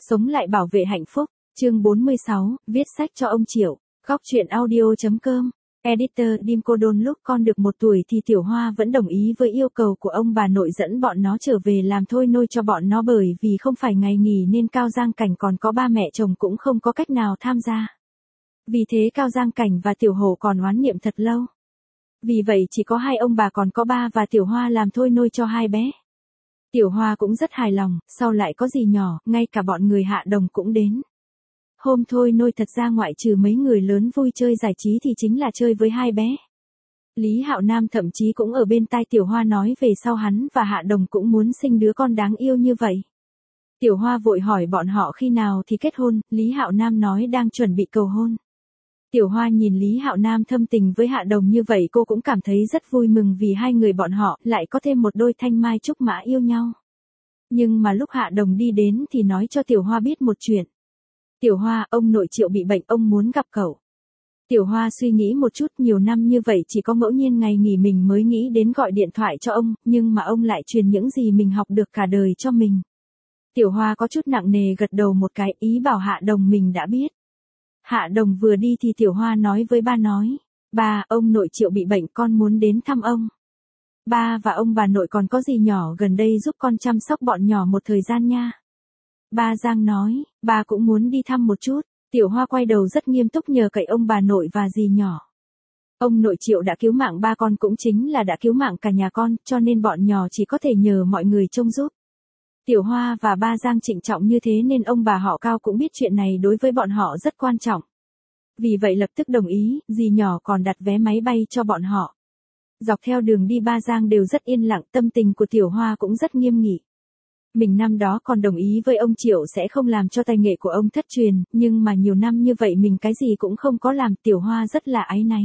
Sống lại bảo vệ hạnh phúc. Chương 46, viết sách cho ông Triệu. Góc truyện audio.com. Editor Dimcodon. Lúc con được 1 tuổi thì Tiểu Hoa vẫn đồng ý với yêu cầu của ông bà nội dẫn bọn nó trở về làm thôi nôi cho bọn nó, bởi vì không phải ngày nghỉ nên Cao Giang Cảnh còn có ba mẹ chồng cũng không có cách nào tham gia. Vì thế Cao Giang Cảnh và Tiểu Hổ còn oán niệm thật lâu. Vì vậy chỉ có hai ông bà còn có ba và Tiểu Hoa làm thôi nôi cho hai bé. Tiểu Hoa cũng rất hài lòng, sau lại có dì nhỏ, ngay cả bọn người Hạ Đồng cũng đến. Hôm thôi nôi thật ra ngoại trừ mấy người lớn vui chơi giải trí thì chính là chơi với hai bé. Lý Hạo Nam thậm chí cũng ở bên tai Tiểu Hoa nói về sau hắn và Hạ Đồng cũng muốn sinh đứa con đáng yêu như vậy. Tiểu Hoa vội hỏi bọn họ khi nào thì kết hôn, Lý Hạo Nam nói đang chuẩn bị cầu hôn. Tiểu Hoa nhìn Lý Hạo Nam thâm tình với Hạ Đồng như vậy, cô cũng cảm thấy rất vui mừng vì hai người bọn họ lại có thêm một đôi thanh mai trúc mã yêu nhau. Nhưng mà lúc Hạ Đồng đi đến thì nói cho Tiểu Hoa biết một chuyện. Tiểu Hoa, ông nội Triệu bị bệnh, ông muốn gặp cậu. Tiểu Hoa suy nghĩ một chút, nhiều năm như vậy chỉ có ngẫu nhiên ngày nghỉ mình mới nghĩ đến gọi điện thoại cho ông, nhưng mà ông lại truyền những gì mình học được cả đời cho mình. Tiểu Hoa có chút nặng nề gật đầu một cái, ý bảo Hạ Đồng mình đã biết. Hạ Đồng vừa đi thì Tiểu Hoa nói với ba nói, ba, ông nội Triệu bị bệnh, con muốn đến thăm ông. Ba và ông bà nội còn có dì nhỏ gần đây giúp con chăm sóc bọn nhỏ một thời gian nha. Ba Giang nói, ba cũng muốn đi thăm một chút. Tiểu Hoa quay đầu rất nghiêm túc nhờ cậy ông bà nội và dì nhỏ. Ông nội Triệu đã cứu mạng ba con, cũng chính là đã cứu mạng cả nhà con, cho nên bọn nhỏ chỉ có thể nhờ mọi người trông giúp. Tiểu Hoa và ba Giang trịnh trọng như thế nên ông bà họ Cao cũng biết chuyện này đối với bọn họ rất quan trọng. Vì vậy lập tức đồng ý, dì nhỏ còn đặt vé máy bay cho bọn họ. Dọc theo đường đi ba Giang đều rất yên lặng, tâm tình của Tiểu Hoa cũng rất nghiêm nghị. Mình năm đó còn đồng ý với ông Triệu sẽ không làm cho tài nghệ của ông thất truyền, nhưng mà nhiều năm như vậy mình cái gì cũng không có làm, Tiểu Hoa rất là áy náy.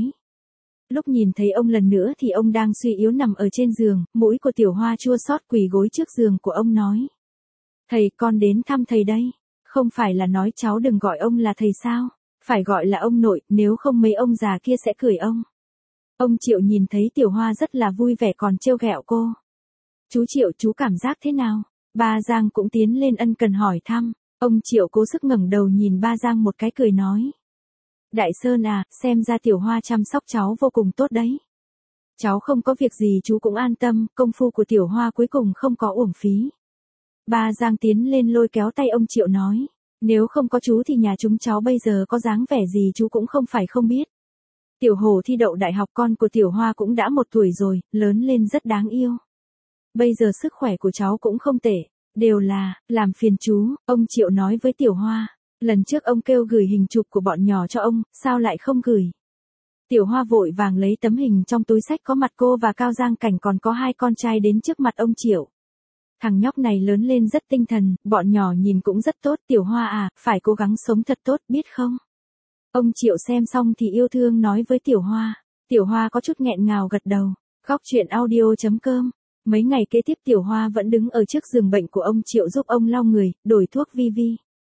Lúc nhìn thấy ông lần nữa thì ông đang suy yếu nằm ở trên giường, mũi của Tiểu Hoa chua xót quỳ gối trước giường của ông nói. Thầy, con đến thăm thầy đây. Không phải là nói cháu đừng gọi ông là thầy sao? Phải gọi là ông nội, nếu không mấy ông già kia sẽ cười ông. Ông Triệu nhìn thấy Tiểu Hoa rất là vui vẻ còn trêu ghẹo cô. Chú Triệu, chú cảm giác thế nào? Ba Giang cũng tiến lên ân cần hỏi thăm. Ông Triệu cố sức ngẩng đầu nhìn ba Giang một cái cười nói. Đại Sơn à, xem ra Tiểu Hoa chăm sóc cháu vô cùng tốt đấy. Cháu không có việc gì chú cũng an tâm, công phu của Tiểu Hoa cuối cùng không có uổng phí. Ba Giang tiến lên lôi kéo tay ông Triệu nói. Nếu không có chú thì nhà chúng cháu bây giờ có dáng vẻ gì chú cũng không phải không biết. Tiểu Hổ thi đậu đại học, con của Tiểu Hoa cũng đã 1 tuổi rồi, lớn lên rất đáng yêu. Bây giờ sức khỏe của cháu cũng không tệ, đều là, làm phiền chú, ông Triệu nói với Tiểu Hoa. Lần trước ông kêu gửi hình chụp của bọn nhỏ cho ông, sao lại không gửi? Tiểu Hoa vội vàng lấy tấm hình trong túi xách có mặt cô và Cao Giang Cảnh còn có 2 con trai đến trước mặt ông Triệu. Thằng nhóc này lớn lên rất tinh thần, bọn nhỏ nhìn cũng rất tốt, Tiểu Hoa à, phải cố gắng sống thật tốt, biết không? Ông Triệu xem xong thì yêu thương nói với Tiểu Hoa. Tiểu Hoa có chút nghẹn ngào gật đầu. Góc truyện audio.com. Mấy ngày kế tiếp Tiểu Hoa vẫn đứng ở trước giường bệnh của ông Triệu giúp ông lau người, đổi thuốc VV.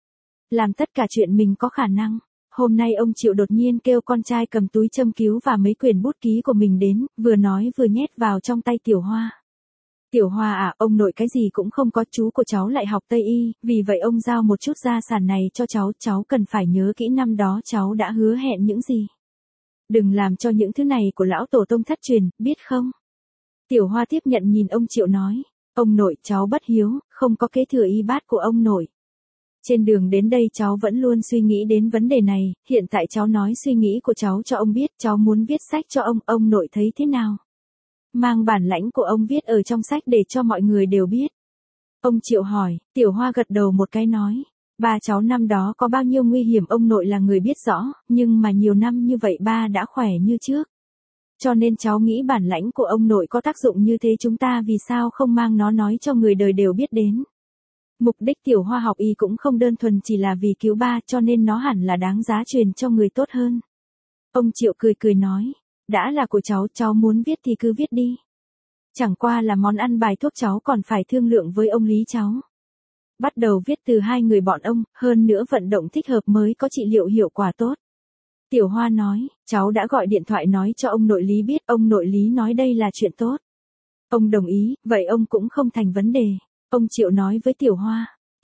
Làm tất cả chuyện mình có khả năng. Hôm nay ông Triệu đột nhiên kêu con trai cầm túi châm cứu và mấy quyển bút ký của mình đến, vừa nói vừa nhét vào trong tay Tiểu Hoa. Tiểu Hoa à, ông nội cái gì cũng không có, chú của cháu lại học Tây Y, vì vậy ông giao một chút gia sản này cho cháu cần phải nhớ kỹ năm đó cháu đã hứa hẹn những gì. Đừng làm cho những thứ này của lão tổ tông thất truyền, biết không? Tiểu Hoa tiếp nhận nhìn ông Triệu nói, ông nội, cháu bất hiếu, không có kế thừa y bát của ông nội. Trên đường đến đây cháu vẫn luôn suy nghĩ đến vấn đề này, hiện tại cháu nói suy nghĩ của cháu cho ông biết, cháu muốn viết sách cho ông nội thấy thế nào? Mang bản lãnh của ông viết ở trong sách để cho mọi người đều biết. Ông Triệu hỏi, Tiểu Hoa gật đầu một cái nói, ba cháu năm đó có bao nhiêu nguy hiểm ông nội là người biết rõ, nhưng mà nhiều năm như vậy ba đã khỏe như trước. Cho nên cháu nghĩ bản lãnh của ông nội có tác dụng như thế, chúng ta vì sao không mang nó nói cho người đời đều biết đến. Mục đích Tiểu Hoa học y cũng không đơn thuần chỉ là vì cứu ba, cho nên nó hẳn là đáng giá truyền cho người tốt hơn. Ông Triệu cười nói, đã là của cháu muốn viết thì cứ viết đi. Chẳng qua là món ăn bài thuốc cháu còn phải thương lượng với ông Lý cháu. Bắt đầu viết từ 2 người bọn ông, hơn nữa vận động thích hợp mới có trị liệu hiệu quả tốt. Tiểu Hoa nói, cháu đã gọi điện thoại nói cho ông nội Lý biết, ông nội Lý nói đây là chuyện tốt. Ông đồng ý, vậy ông cũng không thành vấn đề. Ông Triệu nói với Tiểu Hoa.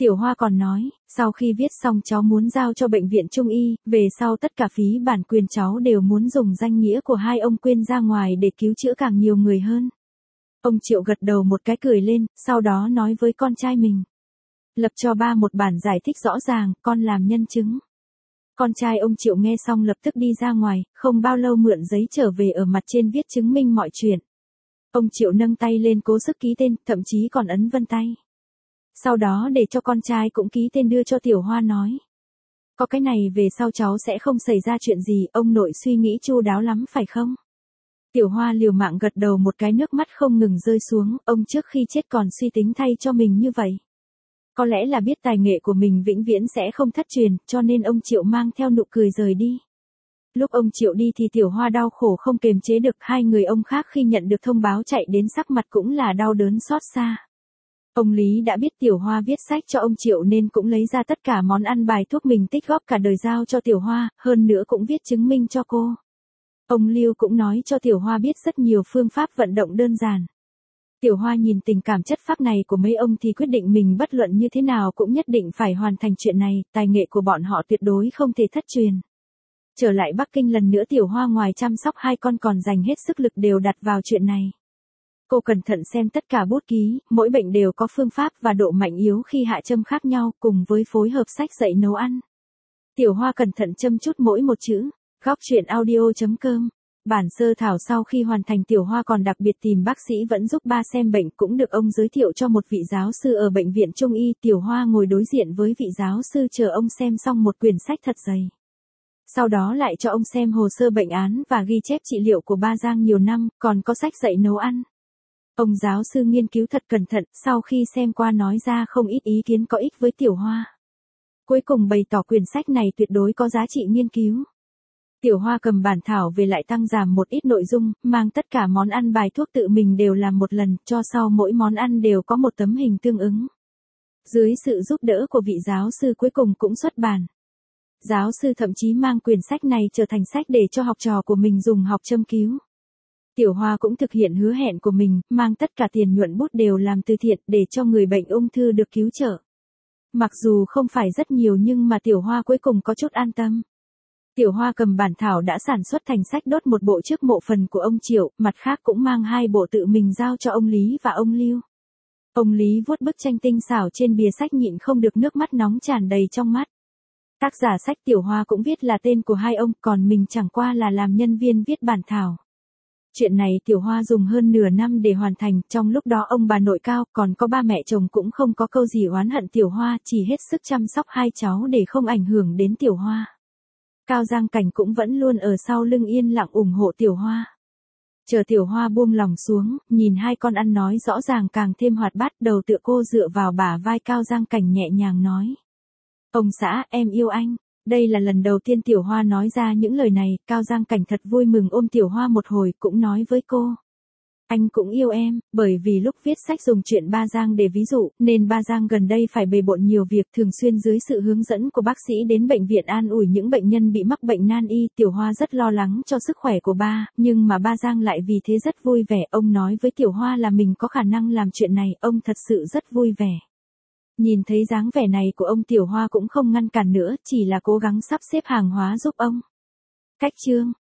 Tiểu Hoa còn nói, sau khi viết xong cháu muốn giao cho bệnh viện Trung y, về sau tất cả phí bản quyền cháu đều muốn dùng danh nghĩa của hai ông quyên ra ngoài để cứu chữa càng nhiều người hơn. Ông Triệu gật đầu một cái cười lên, sau đó nói với con trai mình. Lập cho ba một bản giải thích rõ ràng, con làm nhân chứng. Con trai ông Triệu nghe xong lập tức đi ra ngoài, không bao lâu mượn giấy trở về ở mặt trên viết chứng minh mọi chuyện. Ông Triệu nâng tay lên cố sức ký tên, thậm chí còn ấn vân tay. Sau đó để cho con trai cũng ký tên đưa cho Tiểu Hoa nói. Có cái này về sau cháu sẽ không xảy ra chuyện gì, ông nội suy nghĩ chu đáo lắm phải không? Tiểu Hoa liều mạng gật đầu một cái, nước mắt không ngừng rơi xuống, ông trước khi chết còn suy tính thay cho mình như vậy. Có lẽ là biết tài nghệ của mình vĩnh viễn sẽ không thất truyền, cho nên ông Triệu mang theo nụ cười rời đi. Lúc ông Triệu đi thì Tiểu Hoa đau khổ không kềm chế được, hai người ông khác khi nhận được thông báo chạy đến sắc mặt cũng là đau đớn xót xa. Ông Lý đã biết Tiểu Hoa viết sách cho ông Triệu nên cũng lấy ra tất cả món ăn bài thuốc mình tích góp cả đời giao cho Tiểu Hoa, hơn nữa cũng viết chứng minh cho cô. Ông Lưu cũng nói cho Tiểu Hoa biết rất nhiều phương pháp vận động đơn giản. Tiểu Hoa nhìn tình cảm chất phác này của mấy ông thì quyết định mình bất luận như thế nào cũng nhất định phải hoàn thành chuyện này, tài nghệ của bọn họ tuyệt đối không thể thất truyền. Trở lại Bắc Kinh lần nữa, Tiểu Hoa ngoài chăm sóc hai con còn dành hết sức lực đều đặt vào chuyện này. Cô cẩn thận xem tất cả bút ký, mỗi bệnh đều có phương pháp và độ mạnh yếu khi hạ châm khác nhau, cùng với phối hợp sách dạy nấu ăn. Tiểu Hoa cẩn thận châm chút mỗi một chữ. Góc truyện audio.com. Bản sơ thảo sau khi hoàn thành, Tiểu Hoa còn đặc biệt tìm bác sĩ vẫn giúp ba xem bệnh, cũng được ông giới thiệu cho một vị giáo sư ở bệnh viện Trung y. Tiểu Hoa ngồi đối diện với vị giáo sư chờ ông xem xong một quyển sách thật dày. Sau đó lại cho ông xem hồ sơ bệnh án và ghi chép trị liệu của ba Giang nhiều năm, còn có sách dạy nấu ăn. Ông giáo sư nghiên cứu thật cẩn thận, sau khi xem qua nói ra không ít ý kiến có ích với Tiểu Hoa. Cuối cùng bày tỏ quyển sách này tuyệt đối có giá trị nghiên cứu. Tiểu Hoa cầm bản thảo về lại tăng giảm một ít nội dung, mang tất cả món ăn bài thuốc tự mình đều làm một lần, cho sau mỗi món ăn đều có một tấm hình tương ứng. Dưới sự giúp đỡ của vị giáo sư cuối cùng cũng xuất bản. Giáo sư thậm chí mang quyển sách này trở thành sách để cho học trò của mình dùng học châm cứu. Tiểu Hoa cũng thực hiện hứa hẹn của mình, mang tất cả tiền nhuận bút đều làm từ thiện để cho người bệnh ung thư được cứu trợ. Mặc dù không phải rất nhiều nhưng mà Tiểu Hoa cuối cùng có chút an tâm. Tiểu Hoa cầm bản thảo đã sản xuất thành sách đốt một bộ trước mộ phần của ông Triệu, mặt khác cũng mang hai bộ tự mình giao cho ông Lý và ông Lưu. Ông Lý vuốt bức tranh tinh xảo trên bìa sách nhịn không được nước mắt nóng tràn đầy trong mắt. Tác giả sách Tiểu Hoa cũng viết là tên của hai ông, còn mình chẳng qua là làm nhân viên viết bản thảo. Chuyện này Tiểu Hoa dùng hơn nửa năm để hoàn thành, trong lúc đó ông bà nội Cao còn có ba mẹ chồng cũng không có câu gì oán hận Tiểu Hoa, chỉ hết sức chăm sóc hai cháu để không ảnh hưởng đến Tiểu Hoa. Cao Giang Cảnh cũng vẫn luôn ở sau lưng yên lặng ủng hộ Tiểu Hoa. Chờ Tiểu Hoa buông lòng xuống, nhìn hai con ăn nói rõ ràng càng thêm hoạt bát, đầu tựa cô dựa vào bả vai Cao Giang Cảnh nhẹ nhàng nói. Ông xã, em yêu anh. Đây là lần đầu tiên Tiểu Hoa nói ra những lời này, Cao Giang Cảnh thật vui mừng ôm Tiểu Hoa một hồi, cũng nói với cô. Anh cũng yêu em, bởi vì lúc viết sách dùng chuyện ba Giang để ví dụ, nên ba Giang gần đây phải bề bộn nhiều việc, thường xuyên dưới sự hướng dẫn của bác sĩ đến bệnh viện an ủi những bệnh nhân bị mắc bệnh nan y. Tiểu Hoa rất lo lắng cho sức khỏe của ba, nhưng mà ba Giang lại vì thế rất vui vẻ. Ông nói với Tiểu Hoa là mình có khả năng làm chuyện này, ông thật sự rất vui vẻ. Nhìn thấy dáng vẻ này của ông, Tiểu Hoa cũng không ngăn cản nữa, chỉ là cố gắng sắp xếp hàng hóa giúp ông. Cách chương